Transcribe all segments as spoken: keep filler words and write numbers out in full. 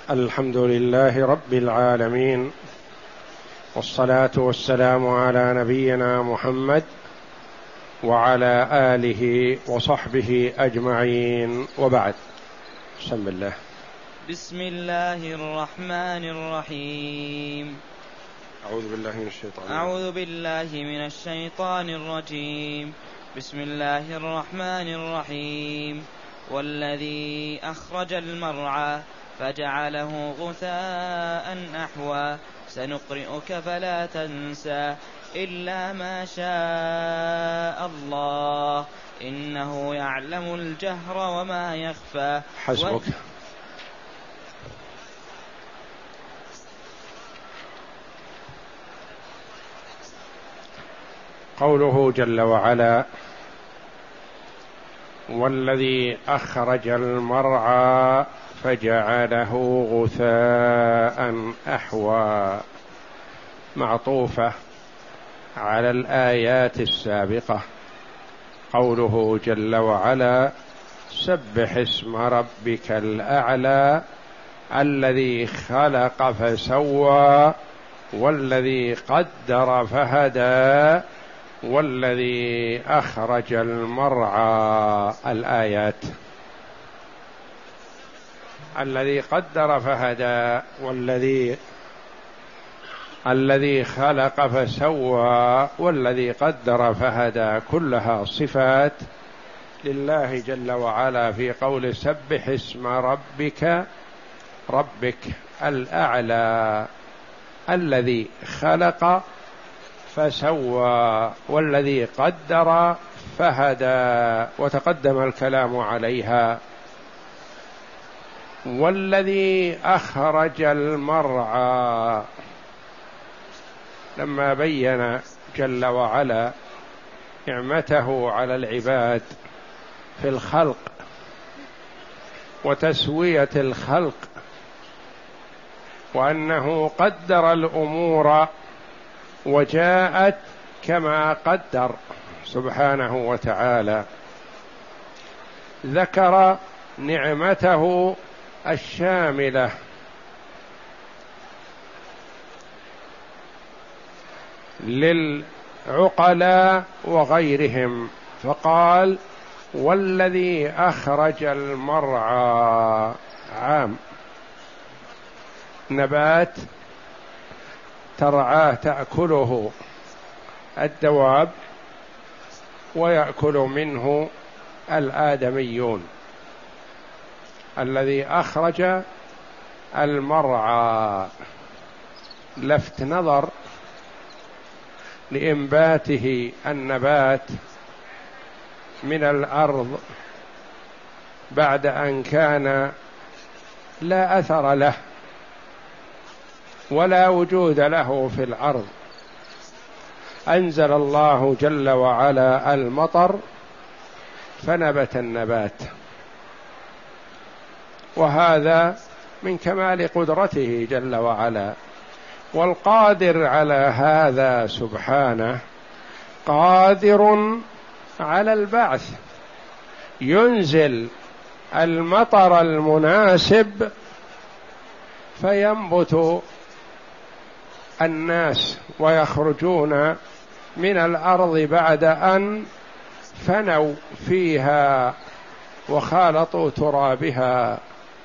الحمد لله رب العالمين، والصلاة والسلام على نبينا محمد وعلى آله وصحبه أجمعين، وبعد. بسم الله. بسم الله الرحمن الرحيم. أعوذ بالله من الشيطان الرجيم. أعوذ بالله من الشيطان الرجيم. بسم الله الرحمن الرحيم. والذي أخرج المرعى فجعله غثاء أحوى سنقرئك فلا تنسى إلا ما شاء الله إنه يعلم الجهر وما يخفى. حسبك. قوله جل وعلا: والذي أخرج المرعى فجعله غثاء أحوى، معطوفة على الآيات السابقة. قوله جل وعلا: سبح اسم ربك الأعلى الذي خلق فسوى والذي قدر فهدى والذي أخرج المرعى. الآيات: الذي قدر فهدى، والذي الذي خلق فسوى، والذي قدر فهدى، كلها صفات لله جل وعلا في قول سبح اسم ربك ربك الأعلى الذي خلق فسوى والذي قدر فهدى، وتقدم الكلام عليها. والذي أخرج المرعى، لما بين جل وعلا نعمته على العباد في الخلق وتسوية الخلق، وأنه قدر الأمور وجاءت كما قدر سبحانه وتعالى، ذكر نعمته الشاملة للعقلاء وغيرهم، فقال: والذي أخرج المرعى. عام، نبات ترعاه تأكله الدواب ويأكل منه الآدميون. الذي أخرج المرعى لفت نظر لإنباته النبات من الأرض بعد أن كان لا أثر له ولا وجود له في الأرض. أنزل الله جل وعلا المطر فنبت النبات، وهذا من كمال قدرته جل وعلا. والقادر على هذا سبحانه قادر على البعث، ينزل المطر المناسب فينبت الناس ويخرجون من الأرض بعد أن فنوا فيها وخالطوا ترابها.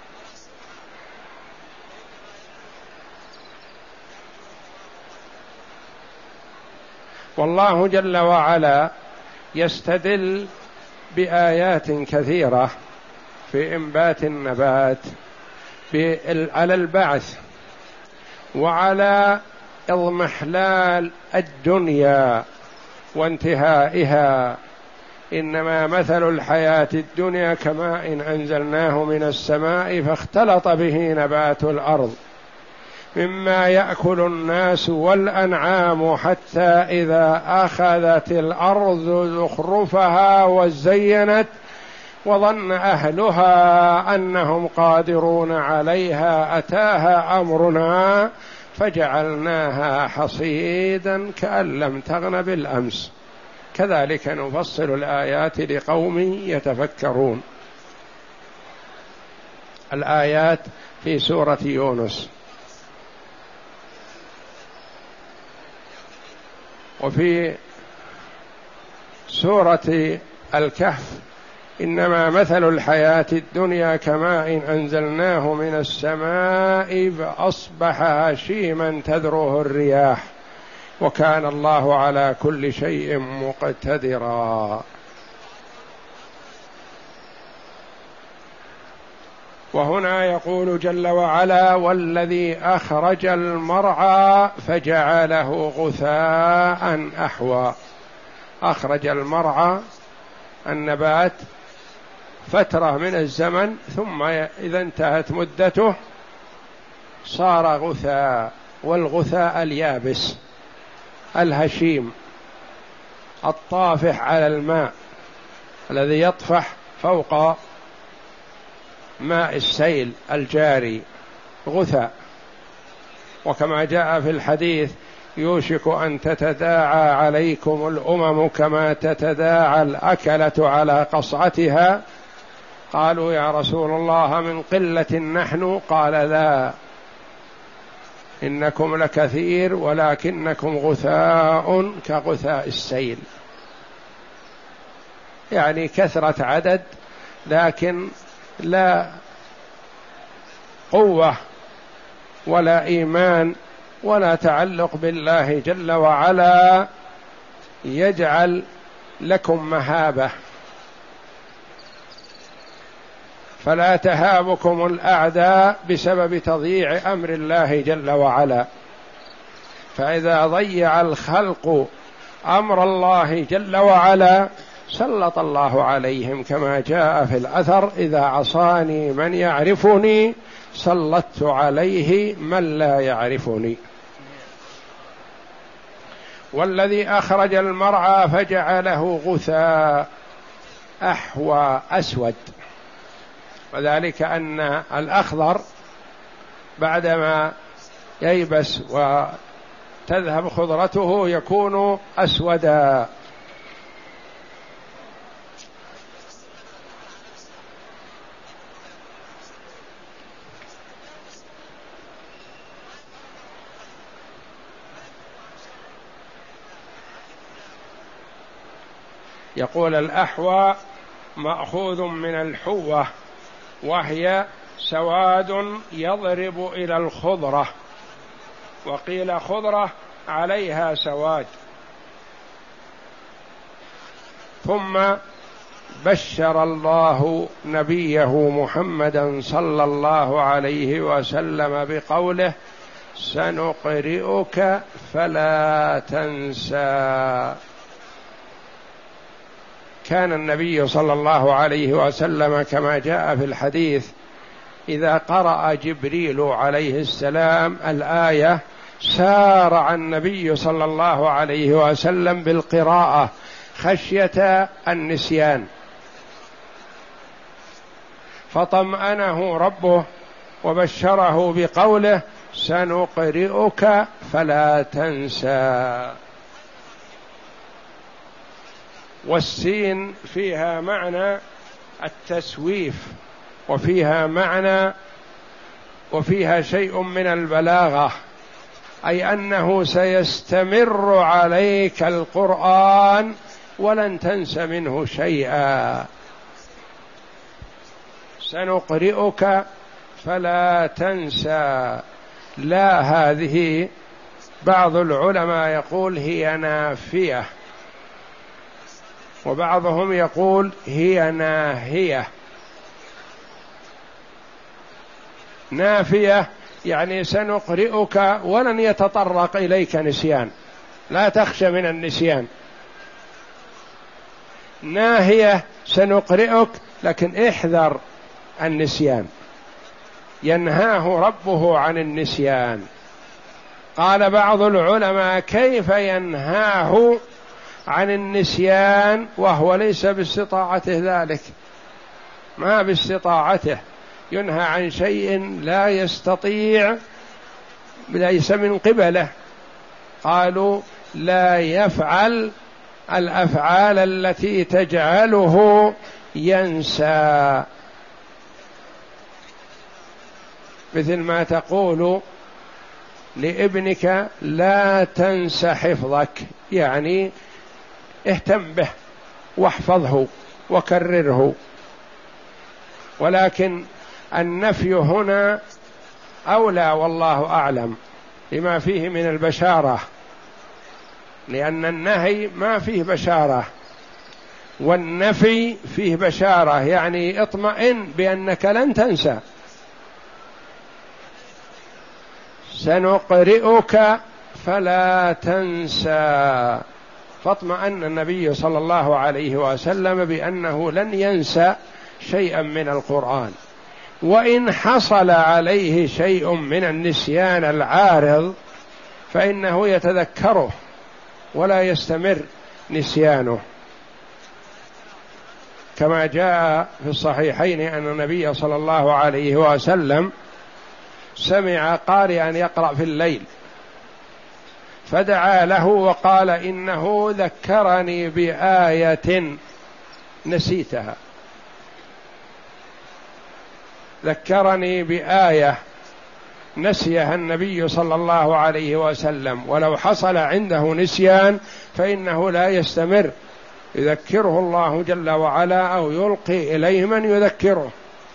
والله جل وعلا يستدل بآيات كثيرة في إنبات النبات على البعث وعلى اضمحلال الدنيا وانتهائها. إنما مثل الحياة الدنيا كماء أنزلناه من السماء فاختلط به نبات الأرض مما يأكل الناس والأنعام حتى إذا أخذت الأرض زخرفها وزينت وظن أهلها أنهم قادرون عليها أتاها أمرنا فجعلناها حصيدا كأن لم تغن بالأمس. كذلك نفصل الآيات لقوم يتفكرون. الآيات في سورة يونس. وفي سورة الكهف: إنما مثل الحياة الدنيا كماء أنزلناه من السماء فأصبح هشيما تذروه الرياح وكان الله على كل شيء مقتدرا. وهنا يقول جل وعلا: والذي أخرج المرعى فجعله غثاء أحوى. أخرج المرعى النبات فترة من الزمن، ثم إذا انتهت مدته صار غثاء، والغثاء اليابس الهشيم الطافح على الماء الذي يطفح فوق ماء السيل الجاري، غثاء. وكما جاء في الحديث: يوشك أن تتداعى عليكم الأمم كما تتداعى الأكلة على قصعتها. قالوا: يا رسول الله من قلة نحن؟ قال: لا، إنكم لكثير ولكنكم غثاء كغثاء السيل. يعني كثرة عدد لكن لا قوة ولا إيمان ولا تعلق بالله جل وعلا يجعل لكم مهابة. فلا تهابكم الأعداء بسبب تضييع أمر الله جل وعلا. فإذا ضيع الخلق أمر الله جل وعلا سلط الله عليهم، كما جاء في الأثر: إذا عصاني من يعرفني سلطت عليه من لا يعرفني. والذي أخرج المرعى فجعله غثاء أحوى أسود، وذلك أن الأخضر بعدما ييبس وتذهب خضرته يكون أسودا. يقول: الأحوى مأخوذ من الحوة، وهي سواد يضرب إلى الخضرة، وقيل خضرة عليها سواد. ثم بشر الله نبيه محمدا صلى الله عليه وسلم بقوله: سنقرئك فلا تنسى. كان النبي صلى الله عليه وسلم كما جاء في الحديث إذا قرأ جبريل عليه السلام الآية سارع النبي صلى الله عليه وسلم بالقراءة خشية النسيان، فطمأنه ربه وبشره بقوله: سنقرئك فلا تنسى. والسين فيها معنى التسويف، وفيها معنى وفيها شيء من البلاغة، أي أنه سيستمر عليك القرآن ولن تنس منه شيئا. سنقرئك فلا تنسى. لا، هذه بعض العلماء يقول هي نافية، وبعضهم يقول هي ناهية. نافية يعني سنقرئك ولن يتطرق إليك نسيان، لا تخشى من النسيان. ناهية سنقرئك لكن احذر النسيان، ينهاه ربه عن النسيان. قال بعض العلماء: كيف ينهاه عن النسيان وهو ليس باستطاعته ذلك؟ ما باستطاعته، ينهى عن شيء لا يستطيع، ليس من قبله. قالوا: لا يفعل الأفعال التي تجعله ينسى. مثل ما تقول لابنك لا تنس حفظك، يعني اهتم به واحفظه وكرره. ولكن النفي هنا أولى والله أعلم لما فيه من البشارة، لأن النهي ما فيه بشارة والنفي فيه بشارة، يعني اطمئن بأنك لن تنسى. سنقرئك فلا تنسى، فاطمأن النبي صلى الله عليه وسلم بأنه لن ينسى شيئا من القرآن، وإن حصل عليه شيء من النسيان العارض فإنه يتذكره ولا يستمر نسيانه، كما جاء في الصحيحين أن النبي صلى الله عليه وسلم سمع قارئا يقرأ في الليل فدعا له وقال إنه ذكرني بآية نسيتها، ذكرني بآية نسيها النبي صلى الله عليه وسلم، ولو حصل عنده نسيان فإنه لا يستمر، يذكره الله جل وعلا أو يلقي إليه من يذكره.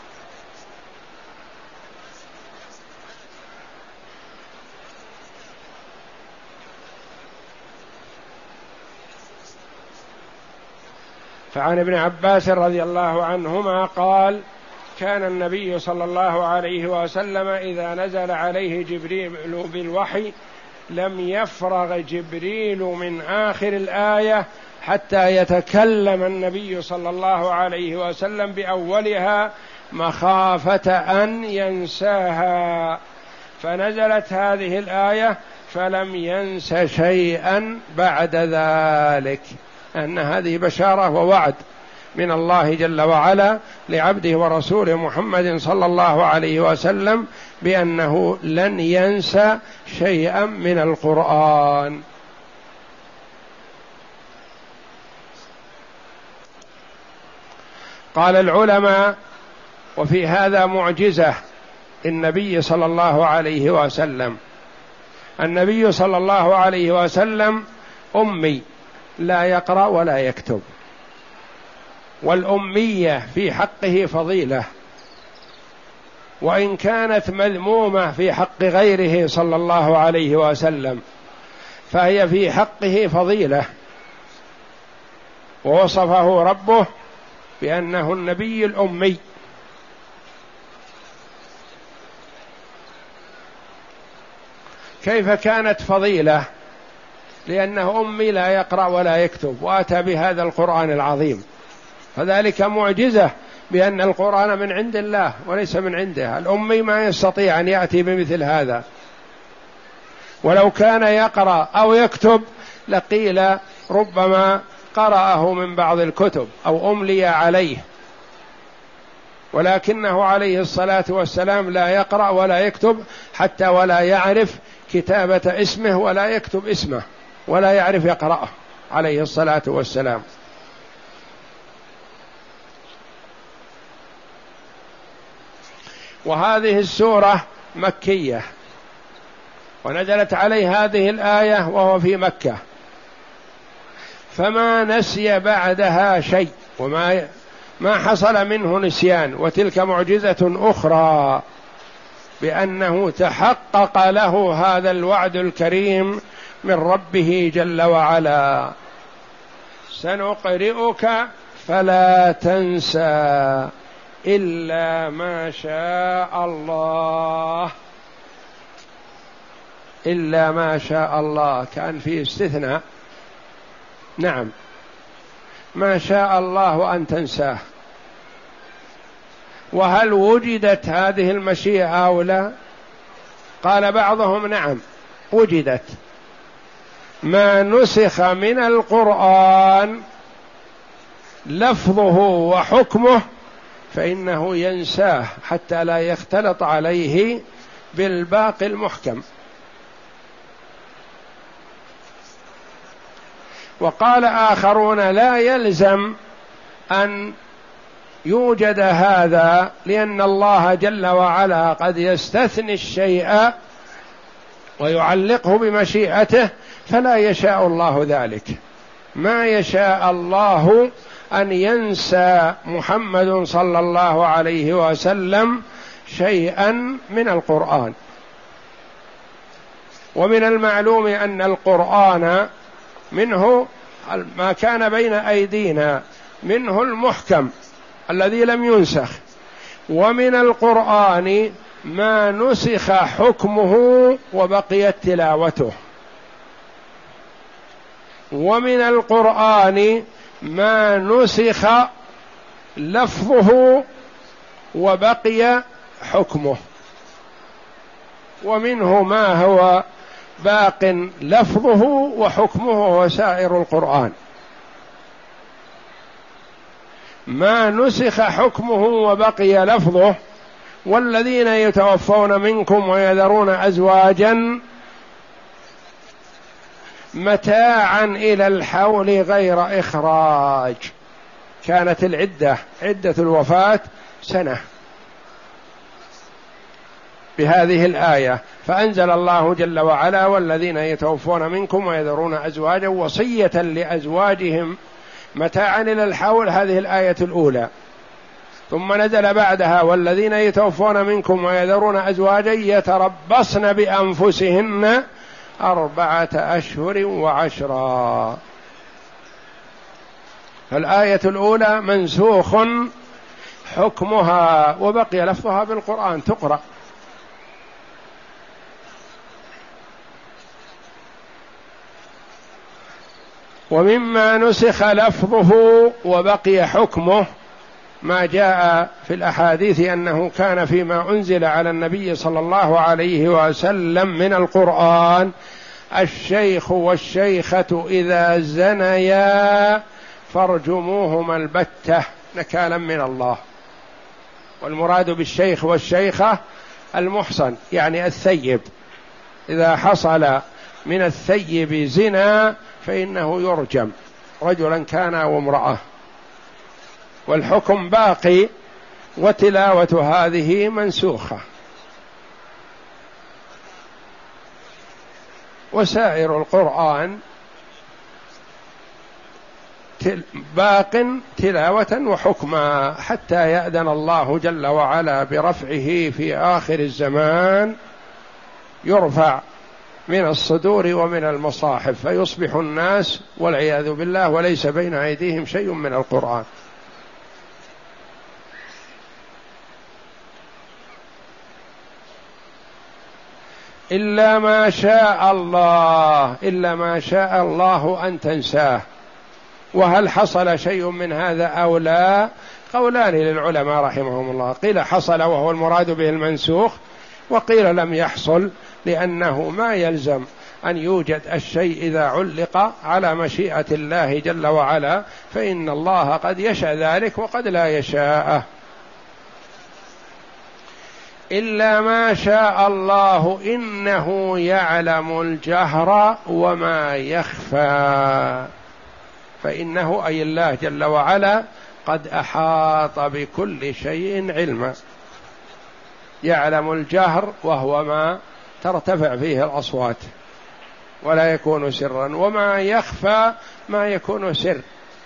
فعن ابن عباس رضي الله عنهما قال: كان النبي صلى الله عليه وسلم إذا نزل عليه جبريل بالوحي لم يفرغ جبريل من آخر الآية حتى يتكلم النبي صلى الله عليه وسلم بأولها مخافة أن ينساها، فنزلت هذه الآية فلم ينس شيئا بعد ذلك، أن هذه بشارة ووعد من الله جل وعلا لعبده ورسوله محمد صلى الله عليه وسلم بأنه لن ينسى شيئا من القرآن. قال العلماء: وفي هذا معجزة النبي صلى الله عليه وسلم. النبي صلى الله عليه وسلم أمي لا يقرأ ولا يكتب، والأمية في حقه فضيلة، وإن كانت مذمومة في حق غيره صلى الله عليه وسلم فهي في حقه فضيلة، ووصفه ربه بأنه النبي الأمي. كيف كانت فضيلة؟ لأنه أمي لا يقرأ ولا يكتب وأتى بهذا القرآن العظيم، فذلك معجزة بأن القرآن من عند الله وليس من عنده. الأمي ما يستطيع أن يأتي بمثل هذا، ولو كان يقرأ أو يكتب لقيل ربما قرأه من بعض الكتب أو أملي عليه، ولكنه عليه الصلاة والسلام لا يقرأ ولا يكتب حتى ولا يعرف كتابة اسمه ولا يكتب اسمه ولا يعرف يقرأه عليه الصلاة والسلام. وهذه السورة مكية، ونزلت عليه هذه الآية وهو في مكة، فما نسي بعدها شيء وما ما حصل منه نسيان. وتلك معجزة أخرى بأنه تحقق له هذا الوعد الكريم من ربه جل وعلا: سنقرئك فلا تنسى إلا ما شاء الله. إلا ما شاء الله كان فيه استثناء، نعم، ما شاء الله أن تنساه. وهل وجدت هذه المشيئة أو لا؟ قال بعضهم نعم وجدت، ما نسخ من القرآن لفظه وحكمه فإنه ينساه حتى لا يختلط عليه بالباقي المحكم. وقال آخرون لا يلزم أن يوجد هذا لأن الله جل وعلا قد يستثني الشيء ويعلقه بمشيئته، فلا يشاء الله ذلك. ما يشاء الله أن ينسى محمد صلى الله عليه وسلم شيئا من القرآن. ومن المعلوم أن القرآن منه ما كان بين أيدينا، منه المحكم الذي لم ينسخ، ومن القرآن ما نسخ حكمه وبقيت تلاوته، ومن القرآن ما نسخ لفظه وبقي حكمه، ومنه ما هو باق لفظه وحكمه وسائر القرآن. ما نسخ حكمه وبقي لفظه: والذين يتوفون منكم ويذرون أزواجا متاعا إلى الحول غير إخراج. كانت العدة عدة الوفاة سنة بهذه الآية، فأنزل الله جل وعلا: والذين يتوفون منكم ويذرون أزواجا وصية لأزواجهم متاعا إلى الحول، هذه الآية الأولى. ثم نزل بعدها: والذين يتوفون منكم ويذرون أزواجا يتربصن بأنفسهن أربعة أشهر وعشرا. فالآية الأولى منسوخ حكمها وبقي لفظها بالقرآن تقرأ. ومما نسخ لفظه وبقي حكمه ما جاء في الأحاديث أنه كان فيما أنزل على النبي صلى الله عليه وسلم من القرآن: الشيخ والشيخة إذا زنيا فارجموهما البتة نكالا من الله. والمراد بالشيخ والشيخة المحصن، يعني الثيب، إذا حصل من الثيب زنا فإنه يرجم، رجلا كان أو امرأة. والحكم باقي وتلاوة هذه منسوخة. وسائر القرآن باق تلاوة وحكما حتى يأذن الله جل وعلا برفعه في آخر الزمان، يرفع من الصدور ومن المصاحف، فيصبح الناس والعياذ بالله وليس بين أيديهم شيء من القرآن. إلا ما شاء الله، إلا ما شاء الله أن تنساه. وهل حصل شيء من هذا أو لا؟ قولان للعلماء رحمهم الله، قيل حصل وهو المراد به المنسوخ، وقيل لم يحصل، لأنه ما يلزم أن يوجد الشيء إذا علق على مشيئة الله جل وعلا، فإن الله قد يشاء ذلك وقد لا يشاءه. إلا ما شاء الله إنه يعلم الجهر وما يخفى، فإنه أي الله جل وعلا قد أحاط بكل شيء علما. يعلم الجهر وهو ما ترتفع فيه الأصوات ولا يكون سرا، وما يخفى ما يكون سر.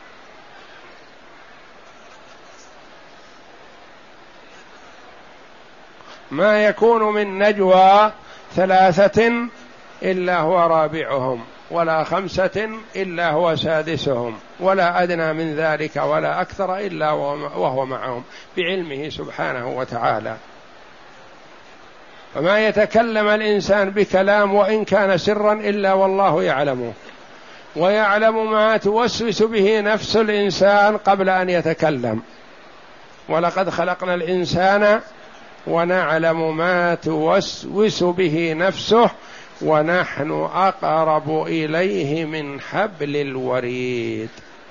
ما يكون من نجوى ثلاثة إلا هو رابعهم، ولا خمسة إلا هو سادسهم، ولا أدنى من ذلك ولا أكثر إلا وهو معهم بعلمه سبحانه وتعالى. فما يتكلم الإنسان بكلام وإن كان سرا إلا والله يعلمه، ويعلم ما توسوس به نفس الإنسان قبل أن يتكلم. ولقد خلقنا الإنسان ونعلم ما توسوس به نفسه ونحن أقرب إليه من حبل الوريد.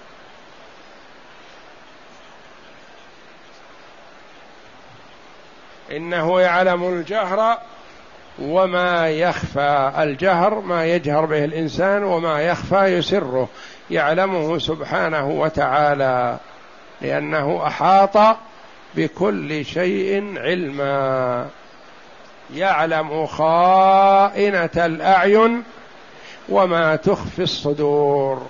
إنه يعلم الجهر وما يخفى. الجهر ما يجهر به الإنسان، وما يخفى يسره، يعلمه سبحانه وتعالى. لأنه أحاط بكل شيء علما، يعلم خائنة الأعين وما تخفي الصدور.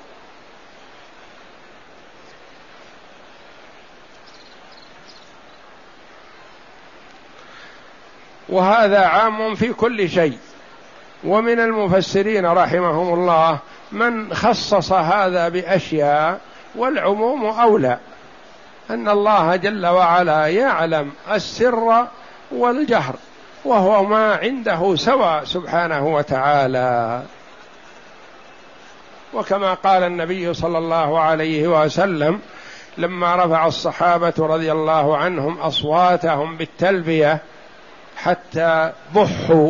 وهذا عام في كل شيء. ومن المفسرين رحمهم الله من خصص هذا بأشياء، والعموم أولى، أن الله جل وعلا يعلم السر والجهر، وهو ما عنده سواء سبحانه وتعالى. وكما قال النبي صلى الله عليه وسلم لما رفع الصحابة رضي الله عنهم أصواتهم بالتلبية حتى ضحوا،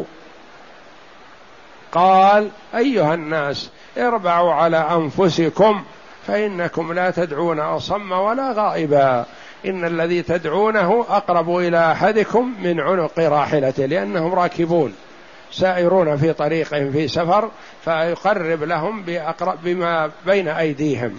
قال: أيها الناس اربعوا على أنفسكم فإنكم لا تدعون أصم ولا غائبا، إن الذي تدعونه أقرب إلى أحدكم من عنق راحلته، لأنهم راكبون سائرون في طريقهم في سفر، فيقرب لهم بأقرب بما بين أيديهم.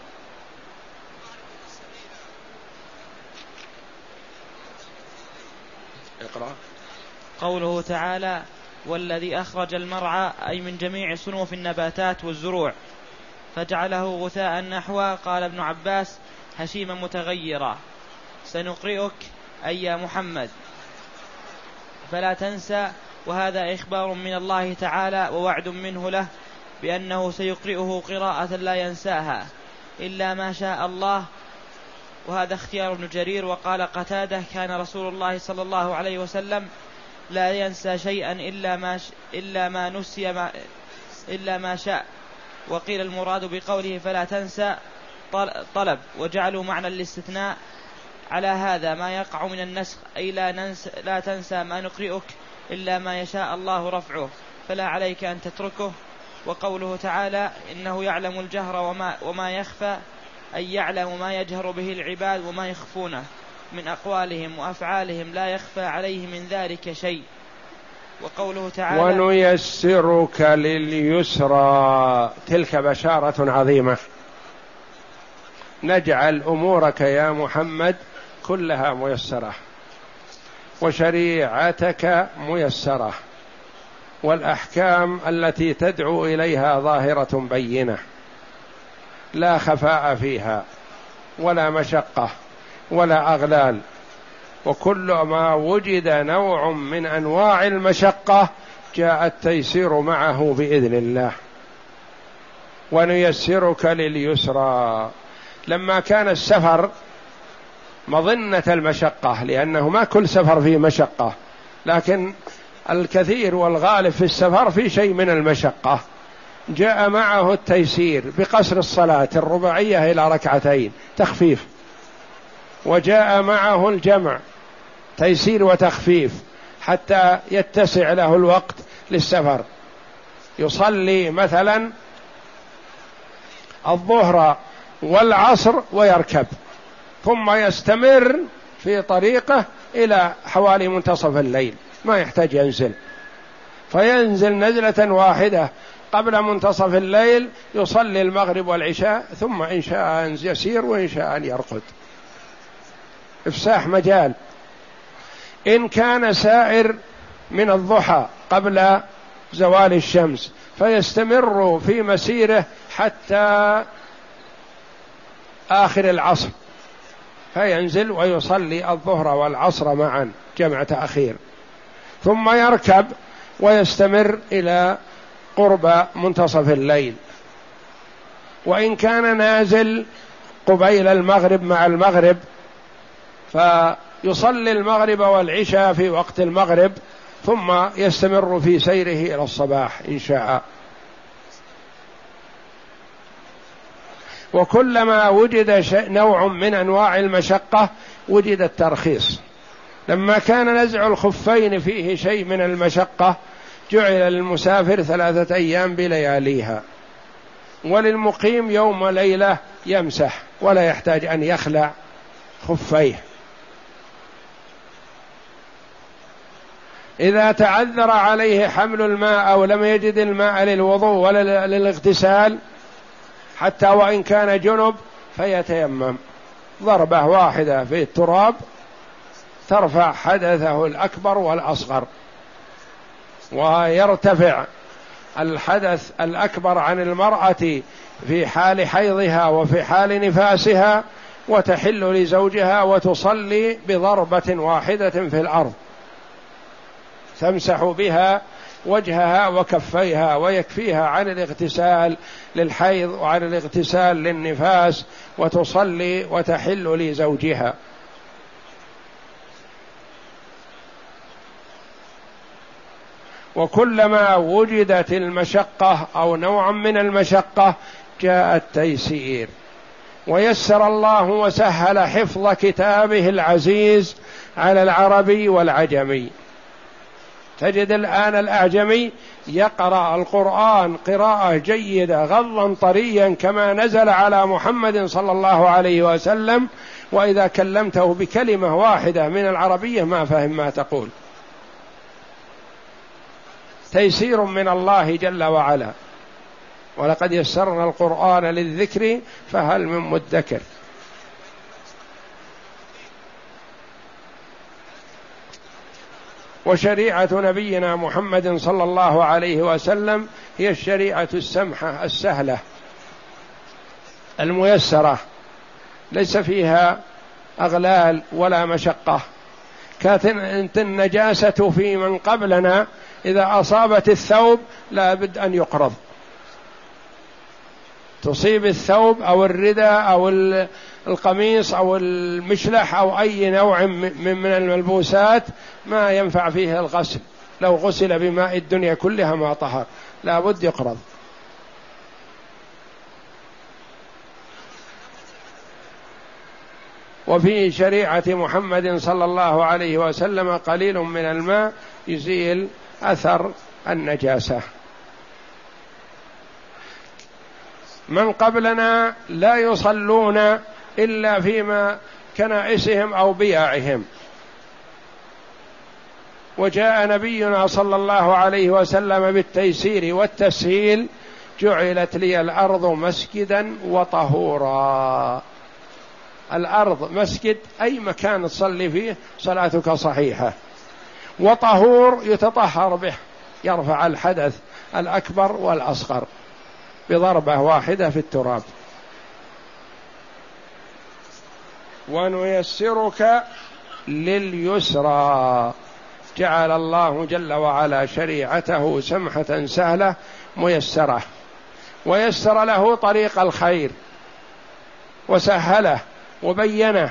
اقرأ. قوله تعالى: والذي أخرج المرعى، أي من جميع صنوف النباتات والزروع، فجعله غثاء نحوا. قال ابن عباس: هشيما متغيرا. سنقرئك أي يا محمد فلا تنسى. وهذا إخبار من الله تعالى ووعد منه له بأنه سيقرئه قراءة لا ينساها إلا ما شاء الله. وهذا اختيار ابن جرير. وقال قتادة: كان رسول الله صلى الله عليه وسلم لا ينسى شيئا إلا ما, ش... إلا ما نسي ما... إلا ما شاء. وقيل المراد بقوله فلا تنسى طلب، وجعلوا معنى الاستثناء على هذا ما يقع من النسخ، أي لا, ننس... لا تنسى ما نقرئك إلا ما يشاء الله رفعه، فلا عليك أن تتركه. وقوله تعالى: إنه يعلم الجهر وما, وما يخفى، أي يعلم ما يجهر به العباد وما يخفونه من أقوالهم وأفعالهم، لا يخفى عليه من ذلك شيء. وقوله تعالى: ونيسرك لليسرى، تلك بشارة عظيمة، نجعل أمورك يا محمد كلها ميسرة، وشريعتك ميسرة، والأحكام التي تدعو إليها ظاهرة بينة، لا خفاء فيها ولا مشقة ولا أغلال. وكل ما وجد نوع من أنواع المشقة جاء التيسير معه بإذن الله. ونيسرك لليسرى، لما كان السفر مظنة المشقة، لأنه ما كل سفر فيه مشقة، لكن الكثير والغالب في السفر في شيء من المشقة، جاء معه التيسير بقصر الصلاة الرباعية إلى ركعتين تخفيف، وجاء معه الجمع تيسير وتخفيف حتى يتسع له الوقت للسفر. يصلي مثلا الظهر والعصر ويركب، ثم يستمر في طريقه إلى حوالي منتصف الليل، ما يحتاج ينزل، فينزل نزلة واحدة قبل منتصف الليل، يصلي المغرب والعشاء، ثم إن شاء أن يسير وإن شاء أن يرقد، إفساح مجال. إن كان سائر من الضحى قبل زوال الشمس فيستمر في مسيره حتى آخر العصر، فينزل ويصلي الظهر والعصر معا جمع تأخير، ثم يركب ويستمر إلى قرب منتصف الليل. وإن كان نازل قبيل المغرب مع المغرب فيصلي المغرب والعشاء في وقت المغرب، ثم يستمر في سيره إلى الصباح إن شاء. وكلما وجد نوع من أنواع المشقة وجد الترخيص. لما كان نزع الخفين فيه شيء من المشقة جعل للمسافر ثلاثة أيام بلياليها، وللمقيم يوم وليلة يمسح ولا يحتاج أن يخلع خفيه. إذا تعذر عليه حمل الماء أو لم يجد الماء للوضوء ولا للاغتسال حتى وإن كان جنب فيتيمم ضربة واحدة في التراب ترفع حدثه الأكبر والأصغر، ويرتفع الحدث الأكبر عن المرأة في حال حيضها وفي حال نفاسها، وتحل لزوجها وتصلي بضربة واحدة في الأرض تمسح بها وجهها وكفيها، ويكفيها عن الاغتسال للحيض وعن الاغتسال للنفاس، وتصلي وتحل لزوجها. وكلما وجدت المشقة أو نوع من المشقة جاء التيسير، ويسر الله وسهل حفظ كتابه العزيز على العربي والعجمي. تجد الآن الأعجمي يقرأ القرآن قراءة جيدة غضا طريا كما نزل على محمد صلى الله عليه وسلم، وإذا كلمته بكلمة واحدة من العربية ما فهم ما تقول. تيسير من الله جل وعلا. ولقد يسرنا القرآن للذكر فهل من مدكر. وشريعة نبينا محمد صلى الله عليه وسلم هي الشريعة السمحة السهلة الميسرة، ليس فيها أغلال ولا مشقة. كانت النجاسة في من قبلنا إذا أصابت الثوب لا بد أن يقرض، تصيب الثوب أو الرداء أو القميص أو المشلح أو أي نوع من الملبوسات ما ينفع فيه الغسل، لو غسل بماء الدنيا كلها ما طهر، لا بد يقرض. وفي شريعة محمد صلى الله عليه وسلم قليل من الماء يزيل أثر النجاسة. من قبلنا لا يصلون إلا فيما كنائسهم أو بياعهم، وجاء نبينا صلى الله عليه وسلم بالتيسير والتسهيل: جعلت لي الأرض مسجدا وطهورا. الأرض مسجد، أي مكان تصلي فيه صلاتك صحيحة، وطهور يتطهر به، يرفع الحدث الأكبر والأصغر بضربة واحدة في التراب. ونيسرك لليسرى، جعل الله جل وعلا شريعته سمحة سهلة ميسرة، ويسر له طريق الخير وسهله وبينه،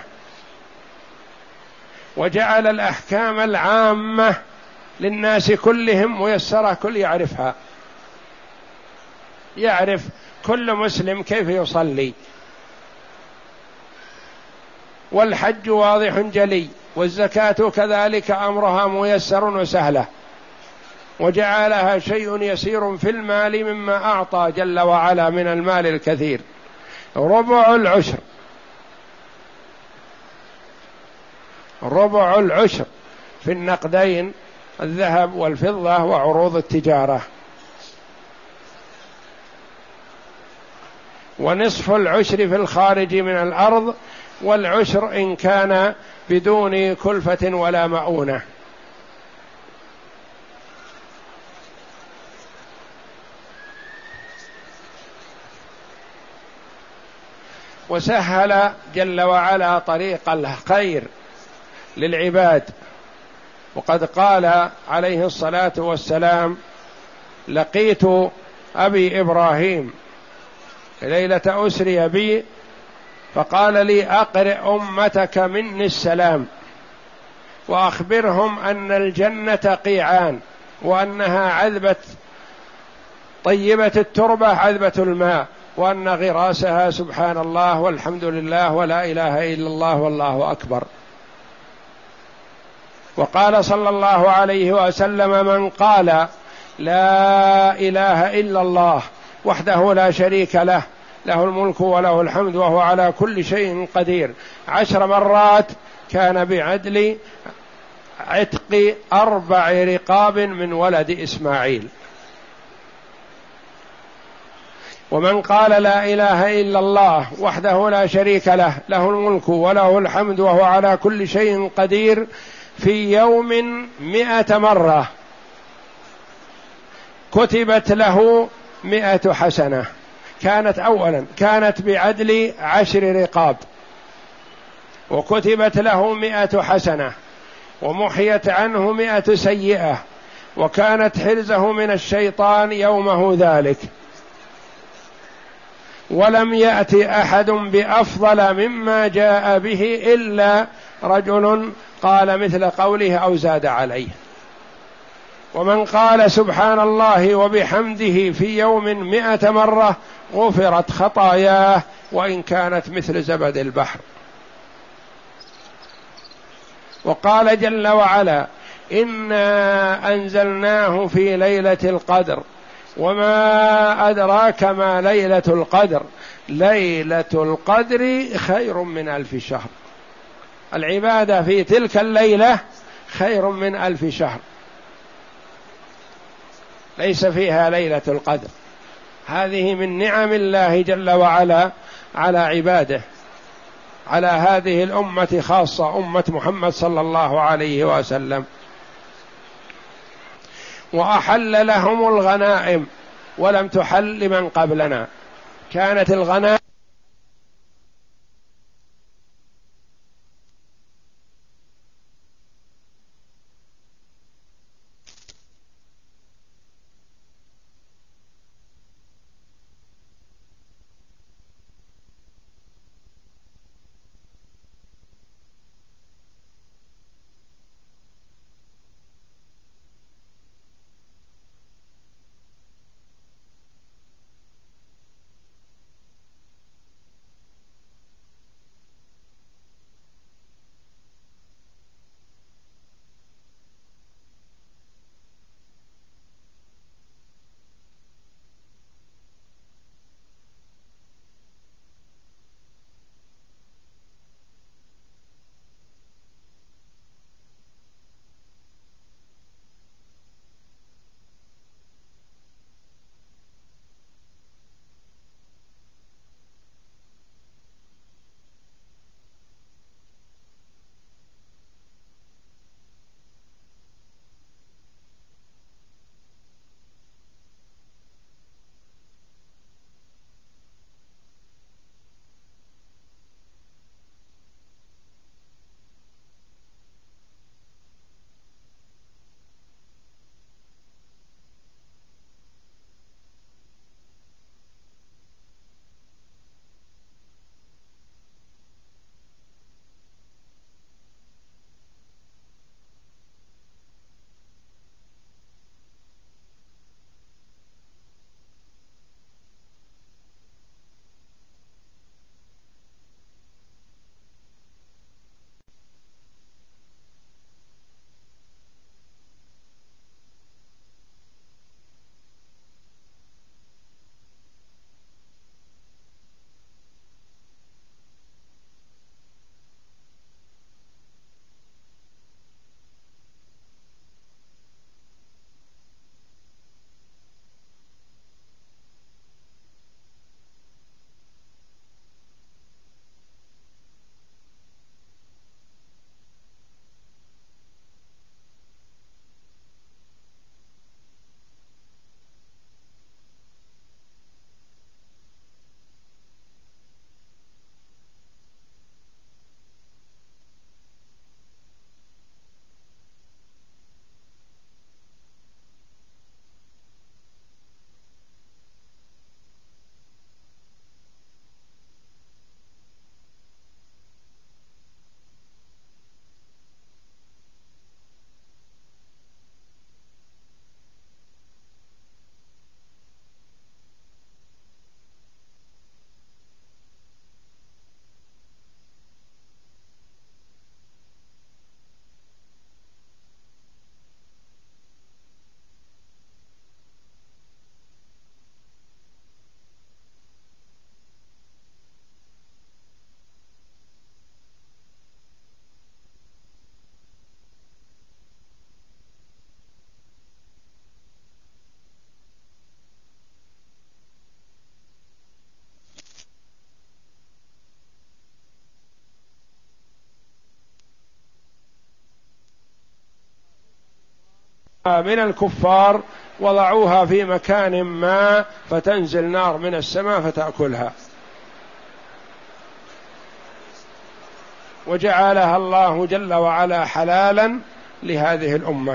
وجعل الأحكام العامة للناس كلهم ميسرة، كل يعرفها، يعرف كل مسلم كيف يصلي. والحج واضح جلي، والزكاة كذلك أمرها ميسر وسهلة، وجعلها شيء يسير في المال مما أعطى جل وعلا من المال الكثير. ربع العشر، ربع العشر في النقدين، الذهب والفضة وعروض التجارة. ونصف العشر في الخارج من الأرض، والعشر إن كان بدون كلفة ولا مؤونة. وسهل جل وعلا طريق الخير للعباد، وقد قال عليه الصلاة والسلام: لقيت أبي إبراهيم ليلة أسري بي فقال لي: أقرئ أمتك مني السلام، وأخبرهم أن الجنة قيعان، وأنها عذبة طيبة التربة عذبة الماء، وأن غراسها سبحان الله والحمد لله ولا إله إلا الله والله أكبر. وقال صلى الله عليه وسلم: من قال لا إله إلا الله وحده لا شريك له، له الملك وله الحمد وهو على كل شيء قدير، عشر مرات كان بعدل عتق أربع رقاب من ولد إسماعيل. ومن قال لا إله إلا الله وحده لا شريك له له الملك وله الحمد وهو على كل شيء قدير في يوم مئة مرة كتبت له مئة حسنة. كانت أولا كانت بعدل عشر رقاب، وكتبت له مئة حسنة، ومحيت عنه مئة سيئة، وكانت حرزه من الشيطان يومه ذلك. ولم يأتي أحد بأفضل مما جاء به إلا رجل قال مثل قوله أو زاد عليه. ومن قال سبحان الله وبحمده في يوم مئة مرة غفرت خطاياه وإن كانت مثل زبد البحر. وقال جل وعلا إنا أنزلناه في ليلة القدر وما أدراك ما ليلة القدر ليلة القدر خير من ألف شهر. العبادة في تلك الليلة خير من ألف شهر، ليس فيها ليلة القدر. هذه من نعم الله جل وعلا على عباده، على هذه الأمة خاصة، أمة محمد صلى الله عليه وسلم. وأحل لهم الغنائم ولم تحل لمن قبلنا. كانت الغنائم من الكفار وضعوها في مكان ما فتنزل نار من السماء فتأكلها، وجعلها الله جل وعلا حلالا لهذه الأمة.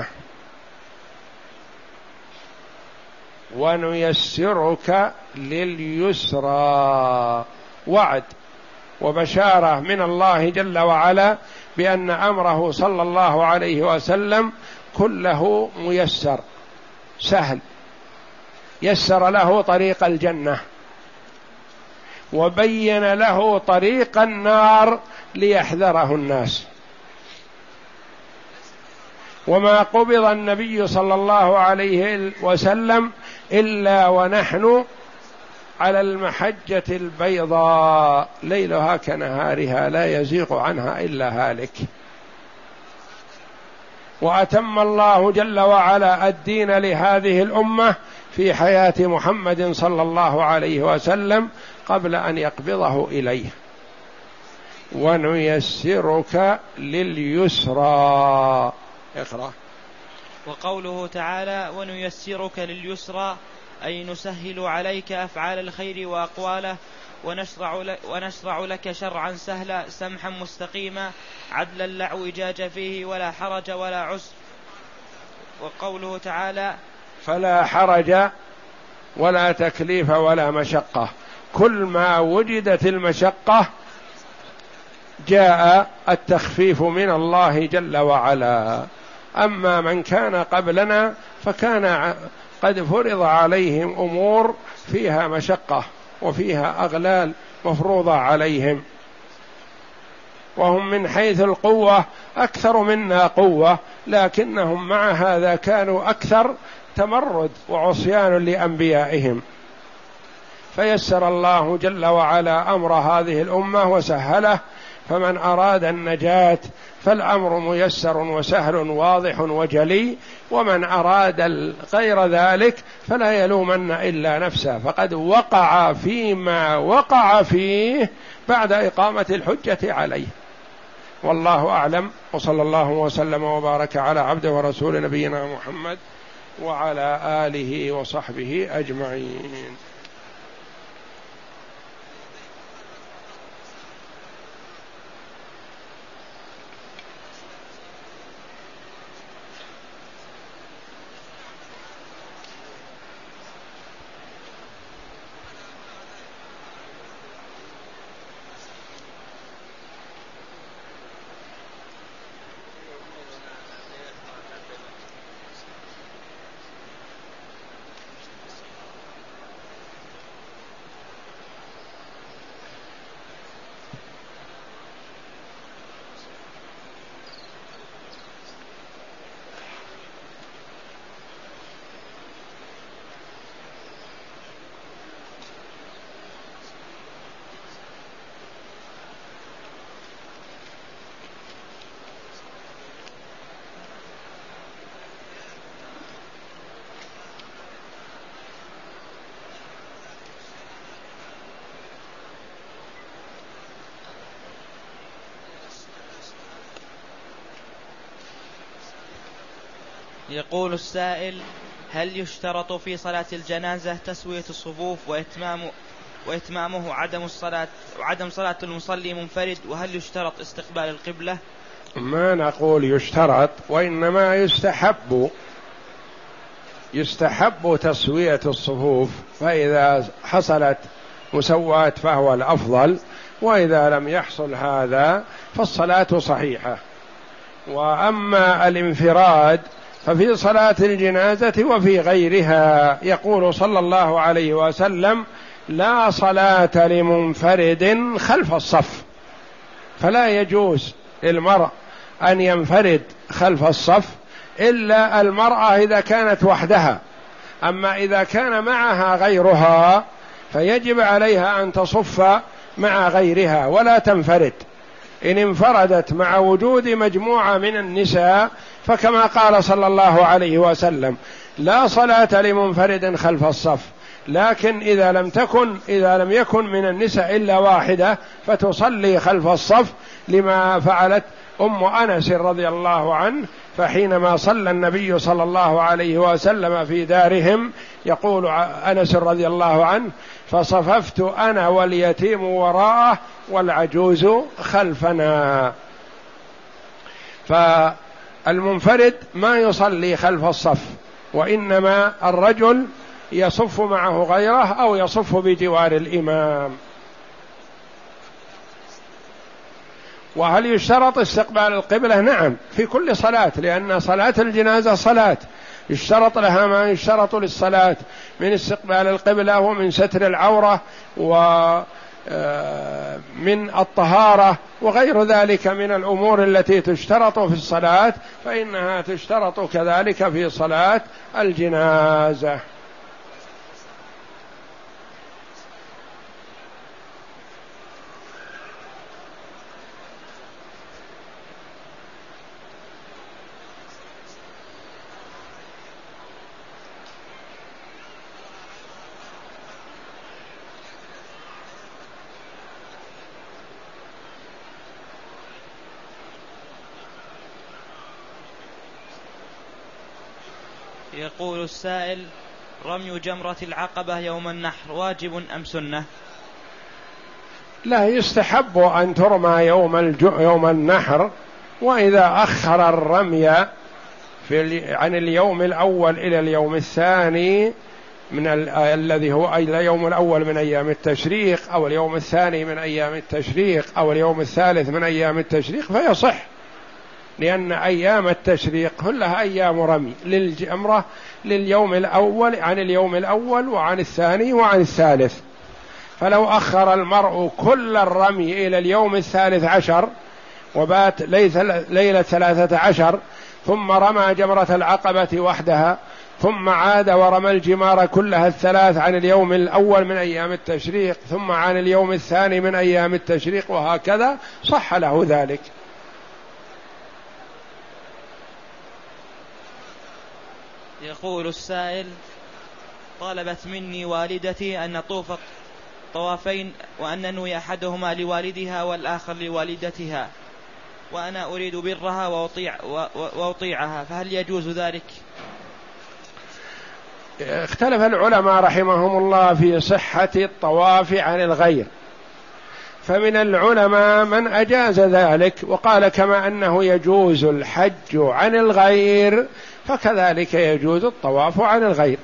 ونيسرك لليسرى، وعد وبشارة من الله جل وعلا بأن أمره صلى الله عليه وسلم كله ميسر سهل، يسر له طريق الجنة وبين له طريق النار ليحذره الناس. وما قبض النبي صلى الله عليه وسلم إلا ونحن على المحجة البيضاء ليلها كنهارها لا يزيغ عنها إلا هالك. وأتم الله جل وعلا الدين لهذه الأمة في حياة محمد صلى الله عليه وسلم قبل أن يقبضه إليه. ونيسرك لليسرى. اقرأ. وقوله تعالى ونيسرك لليسرى أي نسهل عليك أفعال الخير وأقواله، ونشرع لك, ونشرع لك شرعا سهلا سمحا مستقيما عدلا لا اعوجاج فيه ولا حرج ولا عسر. وقوله تعالى فلا حرج ولا تكليف ولا مشقة، كل ما وجدت المشقة جاء التخفيف من الله جل وعلا. أما من كان قبلنا فكان قد فرض عليهم أمور فيها مشقة وفيها أغلال مفروضة عليهم، وهم من حيث القوة أكثر منا قوة، لكنهم مع هذا كانوا أكثر تمرد وعصيان لأنبيائهم. فيسر الله جل وعلا أمر هذه الأمة وسهله، فمن أراد النجاة فالأمر ميسر وسهل واضح وجلي، ومن أراد غير ذلك فلا يلومن إلا نفسه، فقد وقع فيما وقع فيه بعد إقامة الحجة عليه. والله أعلم، وصلى الله وسلم وبارك على عبده ورسول نبينا محمد وعلى آله وصحبه أجمعين. يقول السائل: هل يشترط في صلاة الجنازة تسوية الصفوف وإتمام وإتمامه عدم الصلاة وعدم صلاة المصلي منفرد؟ وهل يشترط استقبال القبلة؟ ما نقول يشترط، وإنما يستحب يستحب تسوية الصفوف، فإذا حصلت مساواة فهو الأفضل، وإذا لم يحصل هذا فالصلاة صحيحة. وأما الانفراد ففي صلاة الجنازة وفي غيرها يقول صلى الله عليه وسلم: لا صلاة لمنفرد خلف الصف. فلا يجوز للمرء أن ينفرد خلف الصف إلا المرأة إذا كانت وحدها، أما إذا كان معها غيرها فيجب عليها أن تصف مع غيرها ولا تنفرد. إن انفردت مع وجود مجموعة من النساء فكما قال صلى الله عليه وسلم: لا صلاة لمنفرد خلف الصف. لكن إذا لم تكن إذا لم يكن من النساء إلا واحدة فتصلي خلف الصف، لما فعلت أم أنس رضي الله عنه، فحينما صلى النبي صلى الله عليه وسلم في دارهم يقول أنس رضي الله عنه: فصففت أنا واليتيم وراءه والعجوز خلفنا. فالمنفرد ما يصلي خلف الصف، وإنما الرجل يصف معه غيره أو يصف بجوار الإمام. وهل يشترط استقبال القبلة؟ نعم، في كل صلاة، لأن صلاة الجنازة صلاة يشترط لها ما يشترط للصلاة من استقبال القبلة ومن ستر العورة ومن الطهارة وغير ذلك من الأمور التي تشترط في الصلاة، فإنها تشترط كذلك في صلاة الجنازة. يقول السائل: رمي جمرة العقبة يوم النحر واجب أم سنة؟ لا، يستحب أن ترمى يوم, الجو يوم النحر، وإذا أخر الرمي في عن اليوم الأول إلى اليوم الثاني من ال... الذي هو اليوم الأول من أيام التشريق أو اليوم الثاني من أيام التشريق أو اليوم الثالث من أيام التشريق فيصح، لأن أيام التشريق كلها أيام رمي للجمرة لليوم الأول عن اليوم الأول وعن الثاني وعن الثالث. فلو أخر المرء كل الرمي إلى اليوم الثالث عشر وبات ليلة ثلاثة عشر ثم رمى جمرة العقبة وحدها ثم عاد ورمى الجمار كلها الثلاث عن اليوم الأول من أيام التشريق ثم عن اليوم الثاني من أيام التشريق وهكذا، صح له ذلك. يقول السائل: طلبت مني والدتي أن نطوف طوافين وأن ننوي أحدهما لوالدها والآخر لوالدتها، وأنا أريد برها وأطيع وأطيعها، فهل يجوز ذلك؟ اختلف العلماء رحمهم الله في صحة الطواف عن الغير، فمن العلماء من أجاز ذلك وقال كما أنه يجوز الحج عن الغير فكذلك يجوز الطواف عن الغير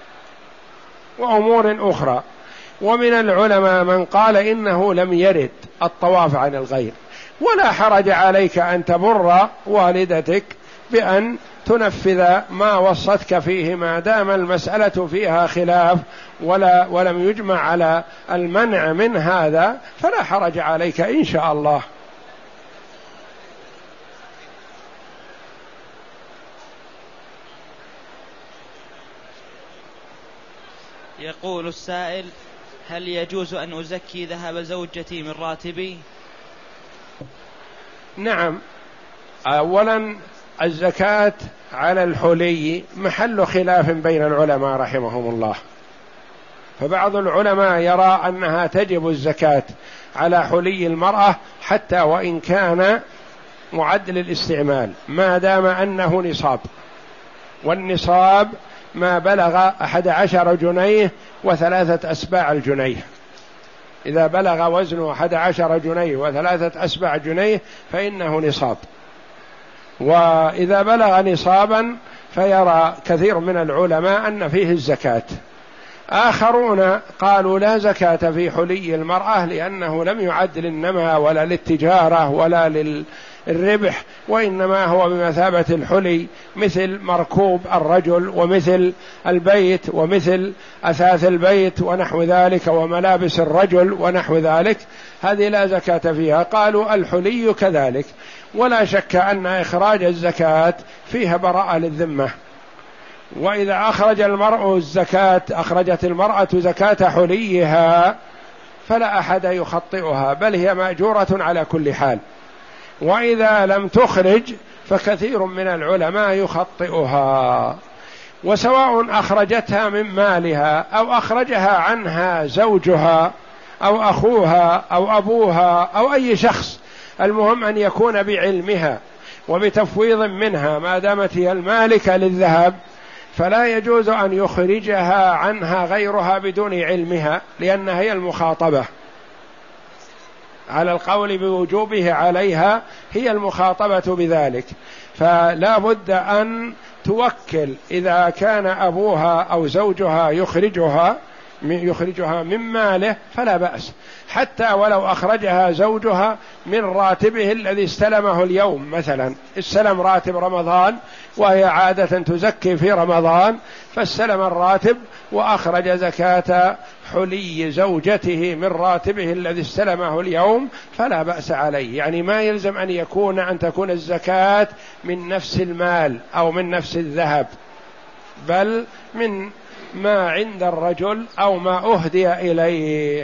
وأمور أخرى، ومن العلماء من قال إنه لم يرد الطواف عن الغير، ولا حرج عليك أن تبر والدتك بأن تنفذ ما وصتك فيه ما دام المسألة فيها خلاف ولا ولم يجمع على المنع من هذا، فلا حرج عليك إن شاء الله. يقول السائل: هل يجوز أن أزكي ذهب زوجتي من راتبي؟ نعم، أولا الزكاة على الحلي محل خلاف بين العلماء رحمهم الله، فبعض العلماء يرى أنها تجب الزكاة على حلي المرأة حتى وإن كان معدل الاستعمال ما دام أنه نصاب، والنصاب ما بلغ أحد عشر جنيه وثلاثة أسباع الجنيه، إذا بلغ وزنه أحد عشر جنيه وثلاثة أسباع جنيه فإنه نصاب، وإذا بلغ نصابا فيرى كثير من العلماء أن فيه الزكاة. آخرون قالوا لا زكاة في حلي المرأة لأنه لم يعد للنمى ولا للتجارة ولا للربح، وإنما هو بمثابة الحلي مثل مركوب الرجل ومثل البيت ومثل أثاث البيت ونحو ذلك وملابس الرجل ونحو ذلك، هذه لا زكاة فيها. قالوا الحلي كذلك، ولا شك أن إخراج الزكاة فيها براءة للذمة، وإذا أخرج المرء الزكاة أخرجت المرأة زكاة حليها فلا أحد يخطئها، بل هي مأجورة على كل حال، وإذا لم تخرج فكثير من العلماء يخطئها، وسواء أخرجتها من مالها أو أخرجها عنها زوجها أو أخوها أو أبوها أو أي شخص، المهم أن يكون بعلمها وبتفويض منها، ما دامت هي المالكة للذهب فلا يجوز أن يخرجها عنها غيرها بدون علمها، لأنها هي المخاطبة على القول بوجوبه عليها، هي المخاطبة بذلك. فلا بد أن توكل إذا كان أبوها أو زوجها يخرجها يخرجها من ماله فلا بأس، حتى ولو أخرجها زوجها من راتبه الذي استلمه اليوم، مثلا استلم راتب رمضان وهي عادة تزكي في رمضان، فاستلم الراتب وأخرج زكاة حلي زوجته من راتبه الذي استلمه اليوم فلا بأس عليه. يعني ما يلزم أن يكون أن تكون الزكاة من نفس المال أو من نفس الذهب، بل من ما عند الرجل أو ما أهدي إليه.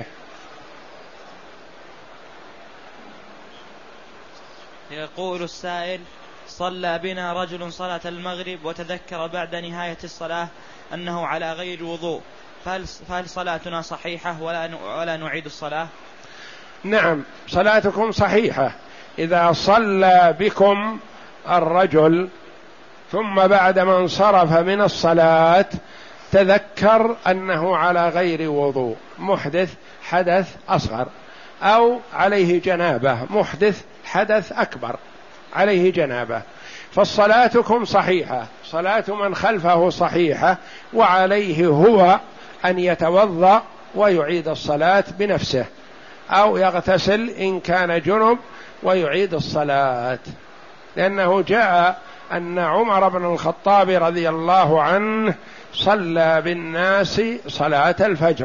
يقول السائل: صلى بنا رجل صلاة المغرب وتذكر بعد نهاية الصلاة أنه على غير وضوء، فهل صلاتنا صحيحة ولا ولا نعيد الصلاة؟ نعم، صلاتكم صحيحة إذا صلى بكم الرجل ثم بعدما انصرف من الصلاة تذكر أنه على غير وضوء، محدث حدث أصغر، أو عليه جنابة محدث حدث أكبر عليه جنابة، فصلاتكم صحيحة، صلاة من خلفه صحيحة، وعليه هو أن يتوضأ ويعيد الصلاة بنفسه، أو يغتسل إن كان جنب ويعيد الصلاة، لأنه جاء أن عمر بن الخطاب رضي الله عنه صلى بالناس صلاة الفجر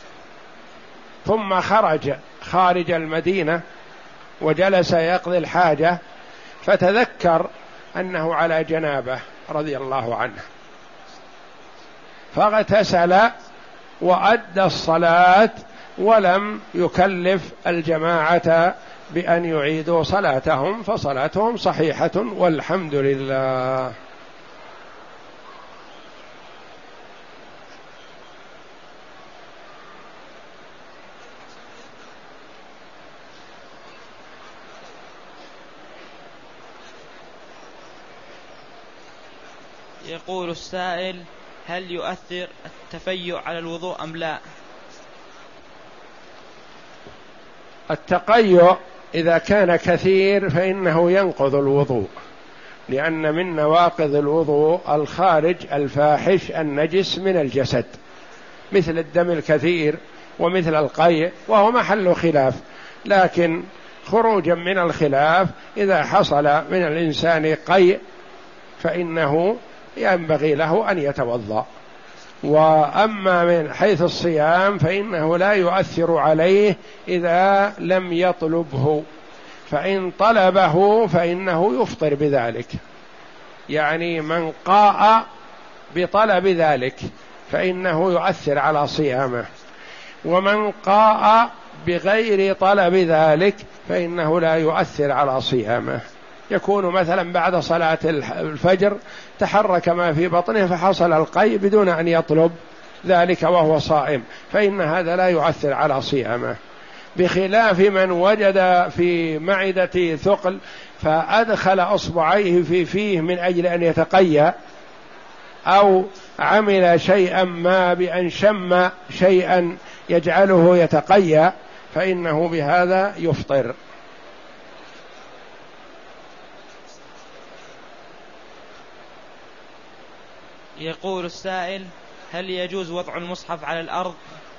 ثم خرج خارج المدينة وجلس يقضي الحاجة، فتذكر أنه على جنابه رضي الله عنه، فاغتسل وأدى الصلاة ولم يكلف الجماعة بأن يعيدوا صلاتهم، فصلاتهم صحيحة والحمد لله. يقول السائل: هل يؤثر التفيؤ على الوضوء أم لا؟ التقيؤ إذا كان كثير فإنه ينقض الوضوء، لأن من نواقض الوضوء الخارج الفاحش النجس من الجسد، مثل الدم الكثير ومثل القيء، وهو محل خلاف، لكن خروجا من الخلاف إذا حصل من الإنسان قيء فإنه ينبغي له أن يتوضأ. وأما من حيث الصيام فإنه لا يؤثر عليه إذا لم يطلبه، فإن طلبه فإنه يفطر بذلك، يعني من قاء بطلب ذلك فإنه يؤثر على صيامه، ومن قاء بغير طلب ذلك فإنه لا يؤثر على صيامه. يكون مثلا بعد صلاة الفجر تحرك ما في بطنه فحصل القيء بدون أن يطلب ذلك وهو صائم، فإن هذا لا يؤثر على صيامه، بخلاف من وجد في معدته ثقل فأدخل أصبعيه في فيه من أجل أن يتقيأ، أو عمل شيئا ما بأن شم شيئا يجعله يتقيأ، فإنه بهذا يفطر. يقول السائل: هل يجوز وضع المصحف على الأرض؟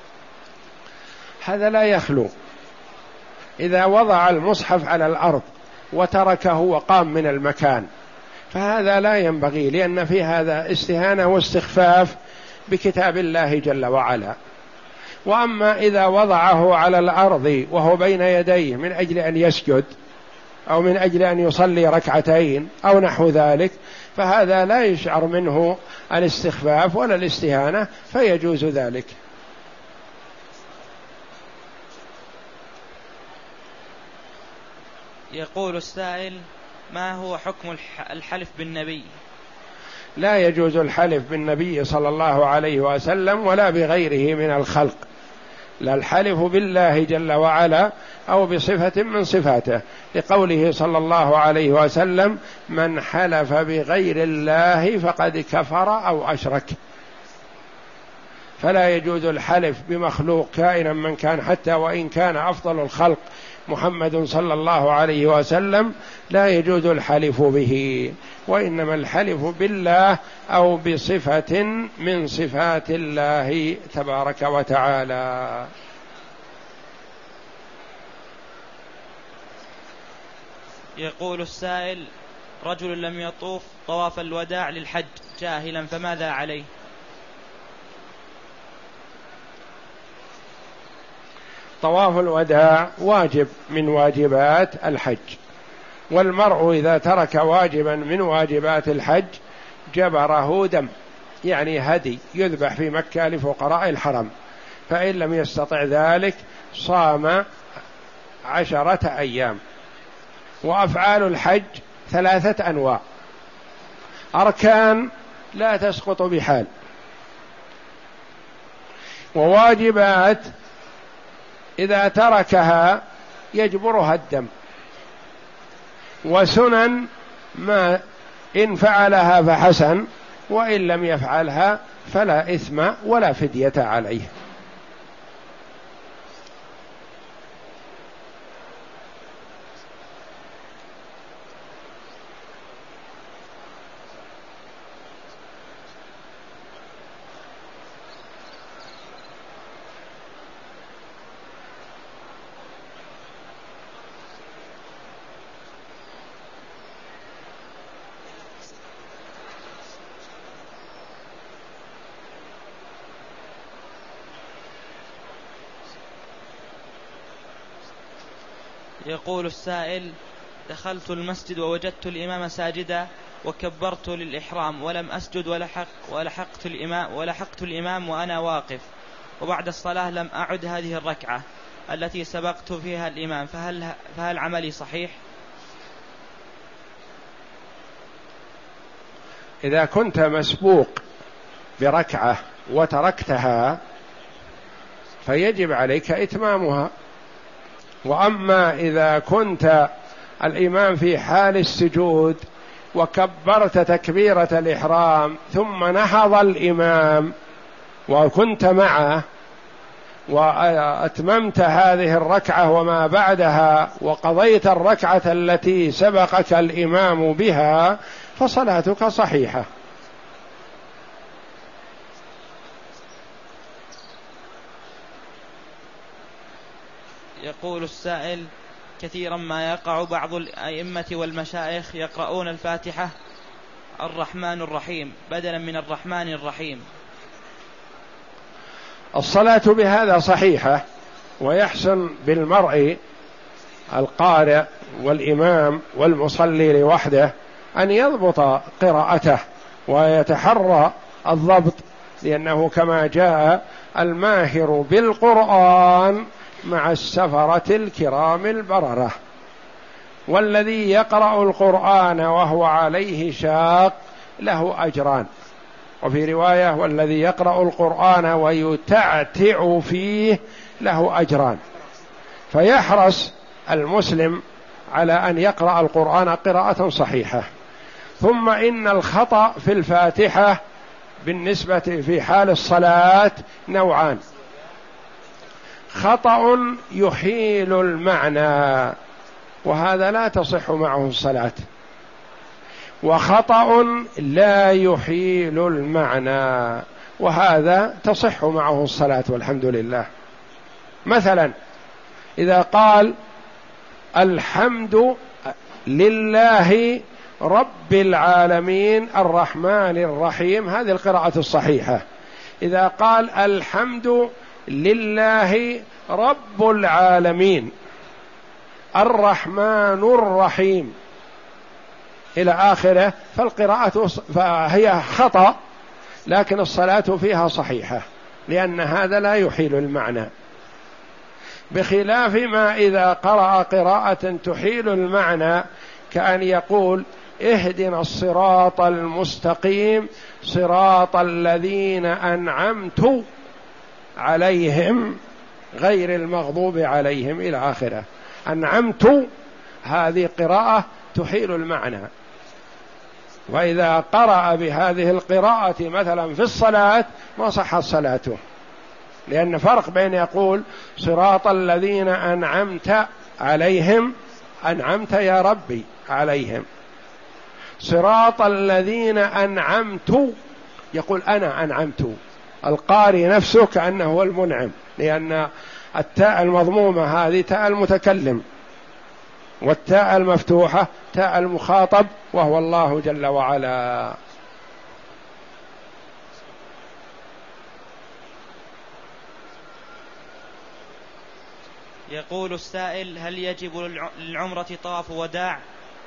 هذا لا يخلو، إذا وضع المصحف على الأرض وتركه وقام من المكان فهذا لا ينبغي، لأن في هذا استهانة واستخفاف بكتاب الله جل وعلا. وأما إذا وضعه على الأرض وهو بين يديه من أجل أن يسجد أو من أجل أن يصلي ركعتين أو نحو ذلك فهذا لا يشعر منه الاستخفاف ولا الاستهانة، فيجوز ذلك. يقول السائل: ما هو حكم الحلف بالنبي؟ لا يجوز الحلف بالنبي صلى الله عليه وسلم ولا بغيره من الخلق، لا الحلف بالله جل وعلا أو بصفة من صفاته، لقوله صلى الله عليه وسلم: من حلف بغير الله فقد كفر أو أشرك. فلا يجوز الحلف بمخلوق كائنا من كان، حتى وإن كان أفضل الخلق محمد صلى الله عليه وسلم لا يجوز الحلف به، وإنما الحلف بالله أو بصفة من صفات الله تبارك وتعالى. يقول السائل: رجل لم يطوف طواف الوداع للحج جاهلا فماذا عليه؟ طواف الوداع واجب من واجبات الحج، والمرء إذا ترك واجبا من واجبات الحج جبره دم، يعني هدي يذبح في مكة لفقراء الحرم، فإن لم يستطع ذلك صام عشرة أيام. وأفعال الحج ثلاثة أنواع: أركان لا تسقط بحال، وواجبات إذا تركها يجبرها الدم، وسنن ما إن فعلها فحسن، وإن لم يفعلها فلا إثم ولا فدية عليه. يقول السائل: دخلت المسجد ووجدت الإمام ساجدا وكبرت للإحرام ولم أسجد ولحق ولحقت الإمام ولحقت الإمام وأنا واقف، وبعد الصلاة لم أعد هذه الركعة التي سبقت فيها الإمام، فهل, فهل عملي صحيح؟ إذا كنت مسبوق بركعة وتركتها فيجب عليك إتمامها. وأما إذا كنت الإمام في حال السجود وكبرت تكبيرة الإحرام ثم نهض الإمام وكنت معه وأتممت هذه الركعة وما بعدها وقضيت الركعة التي سبقك الإمام بها فصلاتك صحيحة. يقول السائل: كثيرا ما يقع بعض الأئمة والمشايخ يقرؤون الفاتحة الرحمن الرحيم بدلا من الرحمن الرحيم. الصلاة بهذا صحيحة، ويحسن بالمرء القارئ والإمام والمصلي لوحده أن يضبط قراءته ويتحرى الضبط، لأنه كما جاء: الماهر بالقرآن مع السفرة الكرام البررة. والذي يقرأ القرآن وهو عليه شاق له أجران، وفي رواية: والذي يقرأ القرآن ويتعتع فيه له أجران. فيحرص المسلم على أن يقرأ القرآن قراءة صحيحة. ثم إن الخطأ في الفاتحة بالنسبة في حال الصلاة نوعان: خطأ يحيل المعنى وهذا لا تصح معه الصلاة، وخطأ لا يحيل المعنى وهذا تصح معه الصلاة والحمد لله. مثلا إذا قال: الحمد لله رب العالمين الرحمن الرحيم، هذه القراءة الصحيحة. إذا قال: الحمد لله رب العالمين الرحمن الرحيم إلى آخره، فالقراءة فهي خطأ، لكن الصلاة فيها صحيحة، لأن هذا لا يحيل المعنى، بخلاف ما إذا قرأ قراءة تحيل المعنى، كأن يقول: اهدنا الصراط المستقيم صراط الذين أنعمت عليهم غير المغضوب عليهم إلى آخره. أنعمت هذه قراءة تحيل المعنى، وإذا قرأ بهذه القراءة مثلا في الصلاة ما صحت صلاته، لأن فرق بين يقول صراط الذين أنعمت عليهم، أنعمت يا ربي عليهم، صراط الذين أنعمت يقول أنا أنعمت، القارئ نفسه كأنه هو المنعم، لأن التاء المضمومة هذه تاء المتكلم، والتاء المفتوحة تاء المخاطب وهو الله جل وعلا. يقول السائل: هل يجب للعمرة طواف وداع؟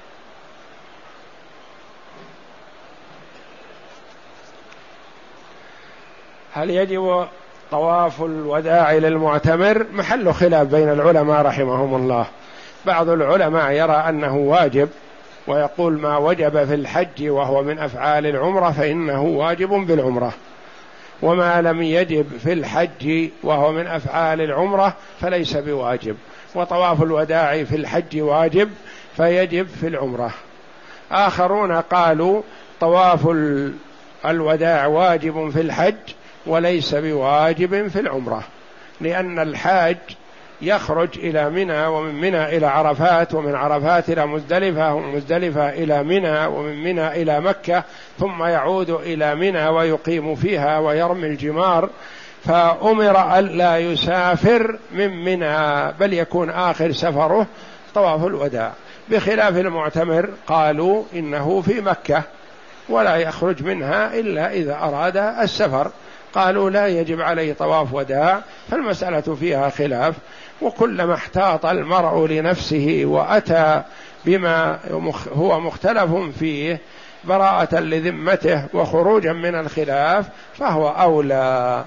هل يجب طواف الوداع للمعتمر؟ محل خلاف بين العلماء رحمهم الله. بعض العلماء يرى أنه واجب، ويقول ما وجب في الحج وهو من أفعال العمرة فإنه واجب بالعمرة، وما لم يجب في الحج وهو من أفعال العمرة فليس بواجب، وطواف الوداع في الحج واجب فيجب في العمرة. آخرون قالوا طواف الوداع واجب في الحج وليس بواجب في العمرة، لأن الحاج يخرج إلى منى، ومن منى إلى عرفات، ومن عرفات إلى مزدلفة، ومن مزدلفة إلى منى، ومن منى إلى مكة، ثم يعود إلى منى ويقيم فيها ويرمي الجمار، فأمر ألا يسافر من منى بل يكون آخر سفره طواف الوداع، بخلاف المعتمر قالوا إنه في مكة ولا يخرج منها إلا إذا أراد السفر، قالوا لا يجب عليه طواف وداع. فالمسألة فيها خلاف، وكلما احتاط المرء لنفسه وأتى بما هو مختلف فيه براءة لذمته وخروجا من الخلاف فهو أولى.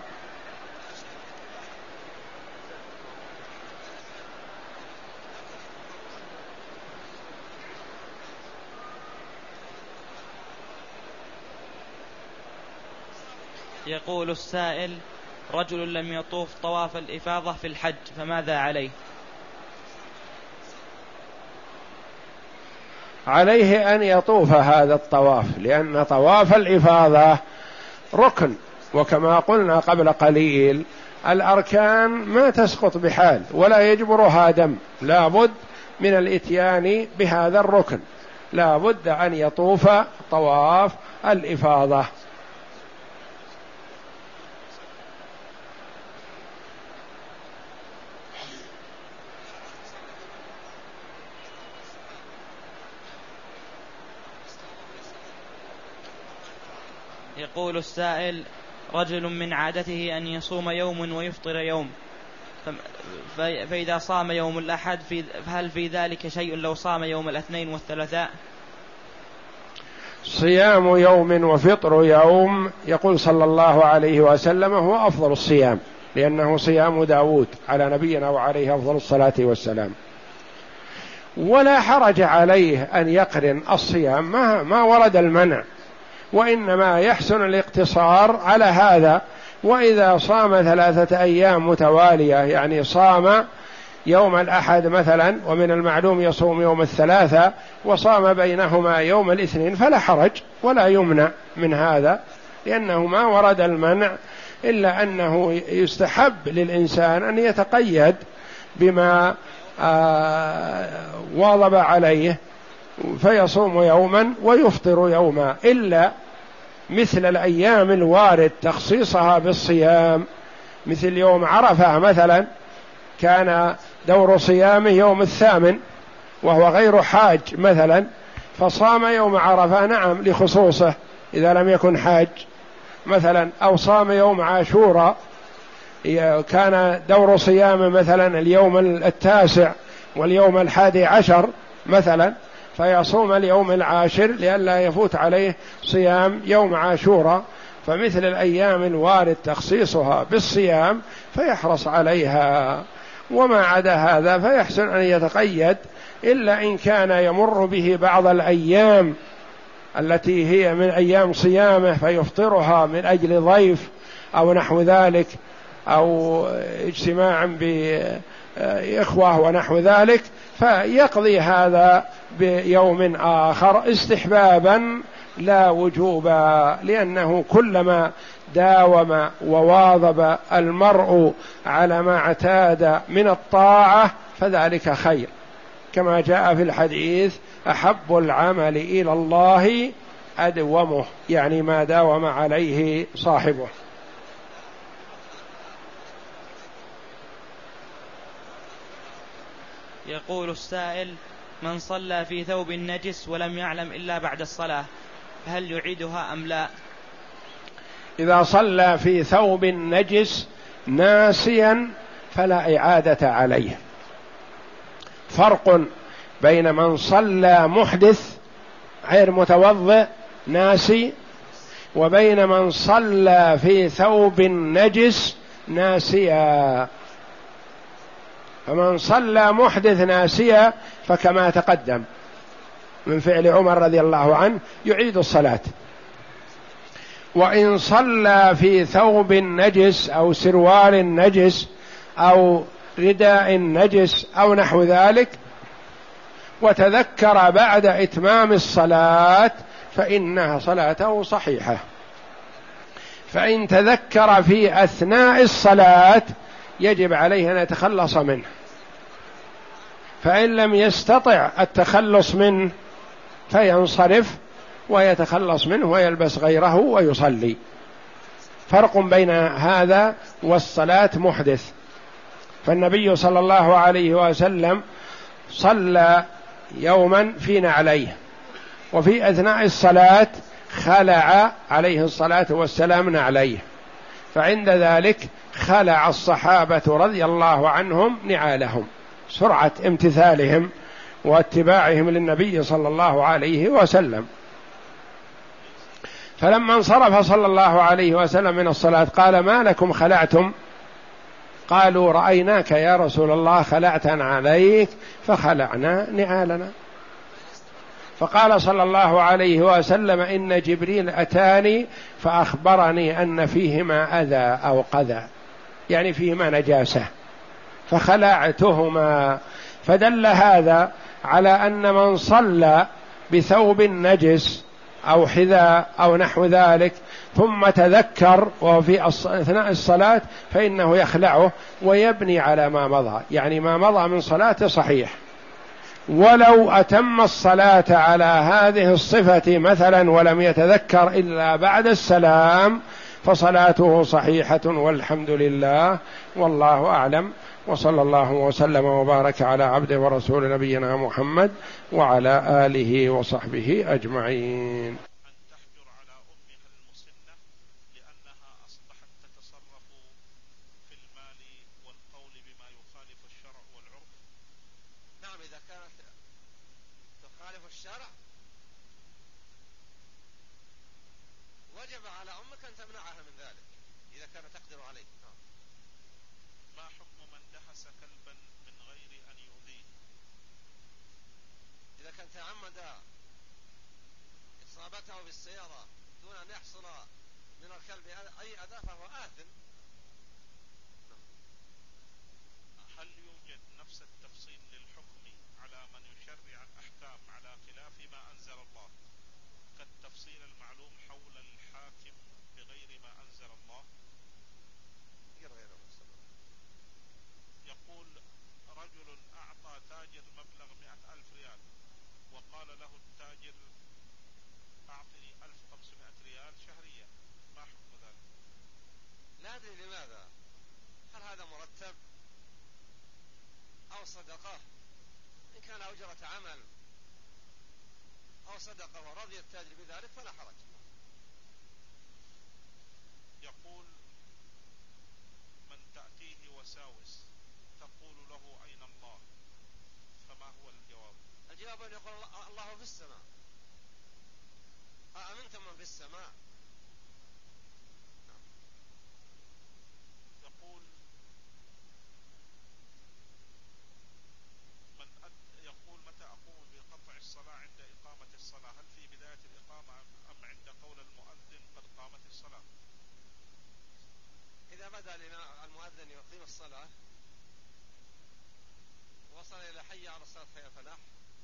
يقول السائل: رجل لم يطوف طواف الإفاضة في الحج فماذا عليه؟ عليه أن يطوف هذا الطواف، لأن طواف الإفاضة ركن، وكما قلنا قبل قليل الأركان ما تسقط بحال ولا يجبرها دم، لا بد من الإتيان بهذا الركن، لا بد أن يطوف طواف الإفاضة. يقول السائل: رجل من عادته أن يصوم يوم ويفطر يوم، فإذا صام يوم الأحد فهل في ذلك شيء لو صام يوم الاثنين والثلاثاء؟ صيام يوم وفطر يوم يقول صلى الله عليه وسلم هو أفضل الصيام، لأنه صيام داود على نبينا وعليه أفضل الصلاة والسلام، ولا حرج عليه أن يقرن الصيام، ما, ما ورد المنع، وإنما يحسن الاقتصار على هذا. وإذا صام ثلاثة أيام متوالية، يعني صام يوم الأحد مثلا ومن المعلوم يصوم يوم الثلاثة وصام بينهما يوم الاثنين فلا حرج ولا يمنع من هذا، لأنه ما ورد المنع، إلا أنه يستحب للإنسان أن يتقيد بما آه واظب عليه فيصوم يوما ويفطر يوما، إلا مثل الأيام الوارد تخصيصها بالصيام، مثل يوم عرفة مثلا كان دور صيامه يوم الثامن وهو غير حاج مثلا، فصام يوم عرفة نعم لخصوصه إذا لم يكن حاج مثلا، أو صام يوم عاشوراء كان دور صيامه مثلا اليوم التاسع واليوم الحادي عشر مثلا، فيصوم اليوم العاشر لئلا يفوت عليه صيام يوم عاشوراء. فمثل الأيام الوارد تخصيصها بالصيام فيحرص عليها، وما عدا هذا فيحسن أن يتقيد، إلا إن كان يمر به بعض الأيام التي هي من أيام صيامه فيفطرها من أجل ضيف أو نحو ذلك، أو اجتماع بإخوة ونحو ذلك، فيقضي هذا بيوم آخر استحبابا لا وجوبا، لأنه كلما داوم وواظب المرء على ما اعتاد من الطاعة فذلك خير، كما جاء في الحديث: أحب العمل إلى الله أدومه، يعني ما داوم عليه صاحبه. يقول السائل: من صلى في ثوب نجس ولم يعلم إلا بعد الصلاة هل يعيدها أم لا؟ إذا صلى في ثوب نجس ناسيا فلا إعادة عليه. فرق بين من صلى محدث غير متوضئ ناسي، وبين من صلى في ثوب نجس ناسيا. فمن صلى محدث ناسيا فكما تقدم من فعل عمر رضي الله عنه يعيد الصلاة. وإن صلى في ثوب نجس أو سروال نجس أو رداء نجس أو نحو ذلك وتذكر بعد إتمام الصلاة فإنها صلاته صحيحة. فإن تذكر في أثناء الصلاة يجب عليه أن يتخلص منه، فإن لم يستطع التخلص منه فينصرف ويتخلص منه ويلبس غيره ويصلي. فرق بين هذا والصلاة محدث. فالنبي صلى الله عليه وسلم صلى يوما في نعليه، وفي أثناء الصلاة خلع عليه الصلاة والسلام نعليه، فعند ذلك خلع الصحابة رضي الله عنهم نعالهم، سرعة امتثالهم واتباعهم للنبي صلى الله عليه وسلم. فلما انصرف صلى الله عليه وسلم من الصلاة قال: ما لكم خلعتم؟ قالوا: رأيناك يا رسول الله خلعتنا عليك فخلعنا نعالنا. فقال صلى الله عليه وسلم: إن جبريل أتاني فأخبرني أن فيهما أذى أو قذى، يعني فيهما نجاسة، فخلعتهما. فدل هذا على أن من صلى بثوب نجس أو حذاء أو نحو ذلك ثم تذكر وهو في أثناء الصلاة فإنه يخلعه ويبني على ما مضى، يعني ما مضى من صلاة صحيح. ولو أتم الصلاة على هذه الصفة مثلا ولم يتذكر إلا بعد السلام فصلاته صحيحة والحمد لله، والله أعلم. وصلى الله وسلم وبارك على عبده ورسول نبينا محمد وعلى آله وصحبه أجمعين. بدأ المؤذن يقيم الصلاة وصل إلى حي على الصلاة حي الفلاح،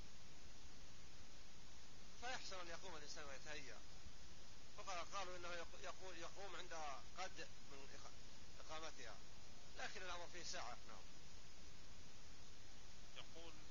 فيحسن أن يقوم الإنسان ويتهيأ. فقالوا إنه يقول يقوم عند قد من إقامتها، لكن الأمر فيه ساعة. نعم. يقول